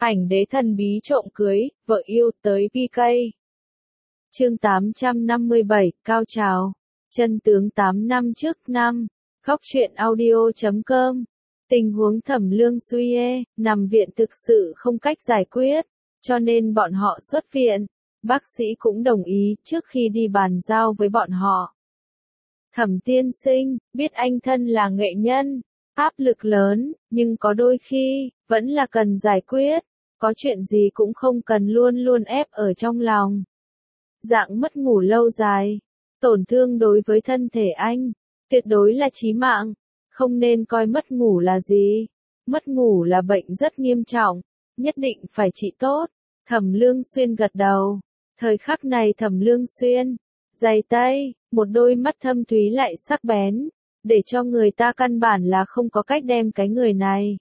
Ảnh đế thần bí trộm cưới, vợ yêu tới PK. Chương 857, cao trào. Chân tướng 8 năm trước năm. Góc truyện audio.com. Tình huống Thẩm Lương Xuye, nằm viện thực sự không cách giải quyết, cho nên bọn họ xuất viện. Bác sĩ cũng đồng ý trước khi đi bàn giao với bọn họ. Thẩm tiên sinh, biết anh thân là nghệ nhân, áp lực lớn, nhưng có đôi khi, vẫn là cần giải quyết. Có chuyện gì cũng không cần luôn luôn ép ở trong lòng. Dạng mất ngủ lâu dài, tổn thương đối với thân thể anh, tuyệt đối là chí mạng. Không nên coi mất ngủ là gì. Mất ngủ là bệnh rất nghiêm trọng, nhất định phải trị tốt. Thẩm Lương Xuyên gật đầu. Thời khắc này Thẩm Lương Xuyên, dày tay, một đôi mắt thâm thúy lại sắc bén, để cho người ta căn bản là không có cách đem cái người này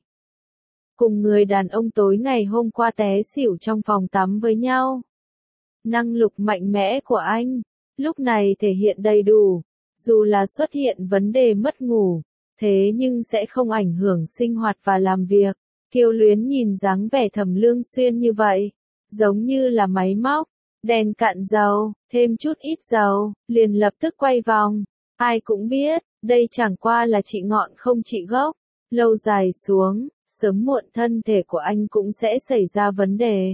cùng người đàn ông tối ngày hôm qua té xỉu trong phòng tắm với nhau. Năng lực mạnh mẽ của anh, lúc này thể hiện đầy đủ, dù là xuất hiện vấn đề mất ngủ, thế nhưng sẽ không ảnh hưởng sinh hoạt và làm việc. Kiều Luyến nhìn dáng vẻ Thẩm Lương Xuyên như vậy, giống như là máy móc, đèn cạn dầu, thêm chút ít dầu, liền lập tức quay vòng. Ai cũng biết, đây chẳng qua là trị ngọn không trị gốc, lâu dài xuống, sớm muộn thân thể của anh cũng sẽ xảy ra vấn đề.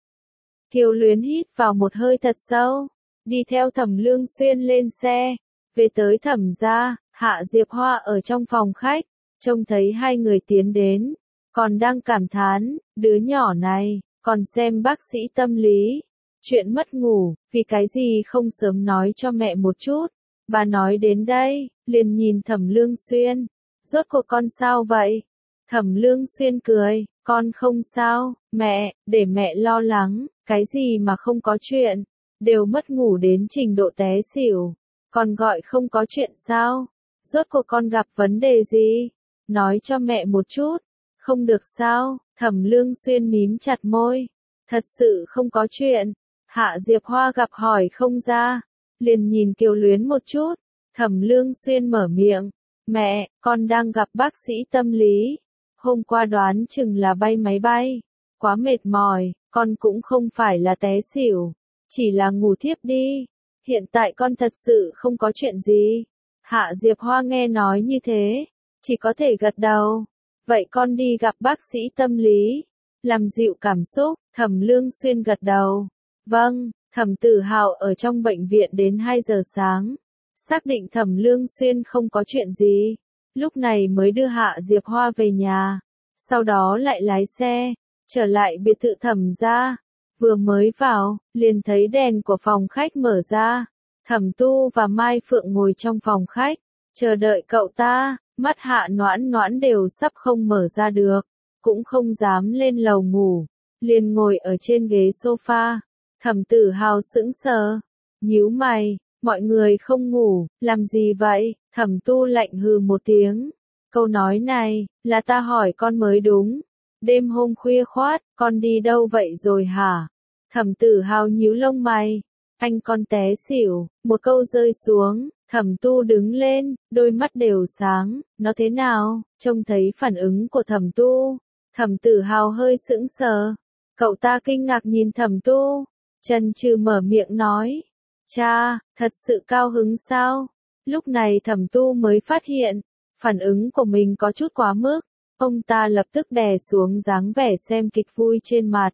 Kiều Luyến hít vào một hơi thật sâu, đi theo Thẩm Lương Xuyên lên xe, về tới Thẩm gia. Hạ Diệp Hoa ở trong phòng khách, trông thấy hai người tiến đến, còn đang cảm thán, đứa nhỏ này, còn xem bác sĩ tâm lý. Chuyện mất ngủ, vì cái gì không sớm nói cho mẹ một chút. Bà nói đến đây, liền nhìn Thẩm Lương Xuyên, rốt cuộc con sao vậy? Thẩm Lương Xuyên cười, con không sao, mẹ, để mẹ lo lắng, cái gì mà không có chuyện, đều mất ngủ đến trình độ té xỉu, còn gọi không có chuyện sao? Rốt cuộc con gặp vấn đề gì? Nói cho mẹ một chút, không được sao? Thẩm Lương Xuyên mím chặt môi, thật sự không có chuyện. Hạ Diệp Hoa gặp hỏi không ra, liền nhìn Kiều Luyến một chút. Thẩm Lương Xuyên mở miệng, mẹ, con đang gặp bác sĩ tâm lý. Hôm qua đoán chừng là bay máy bay, quá mệt mỏi, con cũng không phải là té xỉu, chỉ là ngủ thiếp đi. Hiện tại con thật sự không có chuyện gì. Hạ Diệp Hoa nghe nói như thế, chỉ có thể gật đầu. Vậy con đi gặp bác sĩ tâm lý, làm dịu cảm xúc. Thẩm Lương Xuyên gật đầu. Vâng. Thẩm Tử Hào ở trong bệnh viện đến 2 giờ sáng, xác định Thẩm Lương Xuyên không có chuyện gì, lúc này mới đưa Hạ Diệp Hoa về nhà, sau đó lại lái xe, trở lại biệt thự Thẩm gia. Vừa mới vào, liền thấy đèn của phòng khách mở ra, Thẩm Tu và Mai Phượng ngồi trong phòng khách, chờ đợi cậu ta, mắt Hạ Noãn Noãn đều sắp không mở ra được, cũng không dám lên lầu ngủ, liền ngồi ở trên ghế sofa. Thẩm Tử Hào sững sờ, nhíu mày, mọi người không ngủ, làm gì vậy? Thẩm Tu lạnh hừ một tiếng, câu nói này, là ta hỏi con mới đúng. Đêm hôm khuya khoát, con đi đâu vậy rồi hả? Thẩm Tử Hào nhíu lông mày, anh con té xỉu, một câu rơi xuống, Thẩm Tu đứng lên, đôi mắt đều sáng, nó thế nào? Trông thấy phản ứng của Thẩm Tu, Thẩm Tử Hào hơi sững sờ, cậu ta kinh ngạc nhìn Thẩm Tu. Trần Trừ mở miệng nói, cha, thật sự cao hứng sao? Lúc này Thẩm Tu mới phát hiện, phản ứng của mình có chút quá mức, ông ta lập tức đè xuống dáng vẻ xem kịch vui trên mặt.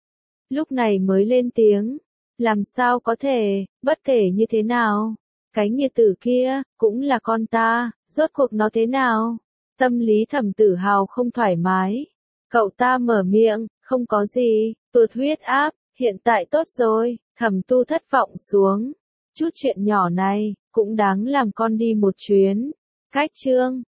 Lúc này mới lên tiếng, làm sao có thể, bất kể như thế nào, cái nghiệt tử kia, cũng là con ta, rốt cuộc nó thế nào? Tâm lý Thẩm Tử Hào không thoải mái, cậu ta mở miệng, không có gì, tụt huyết áp. Hiện tại tốt rồi. Thẩm Tu thất vọng xuống. Chút chuyện nhỏ này, cũng đáng làm con đi một chuyến. Cách chương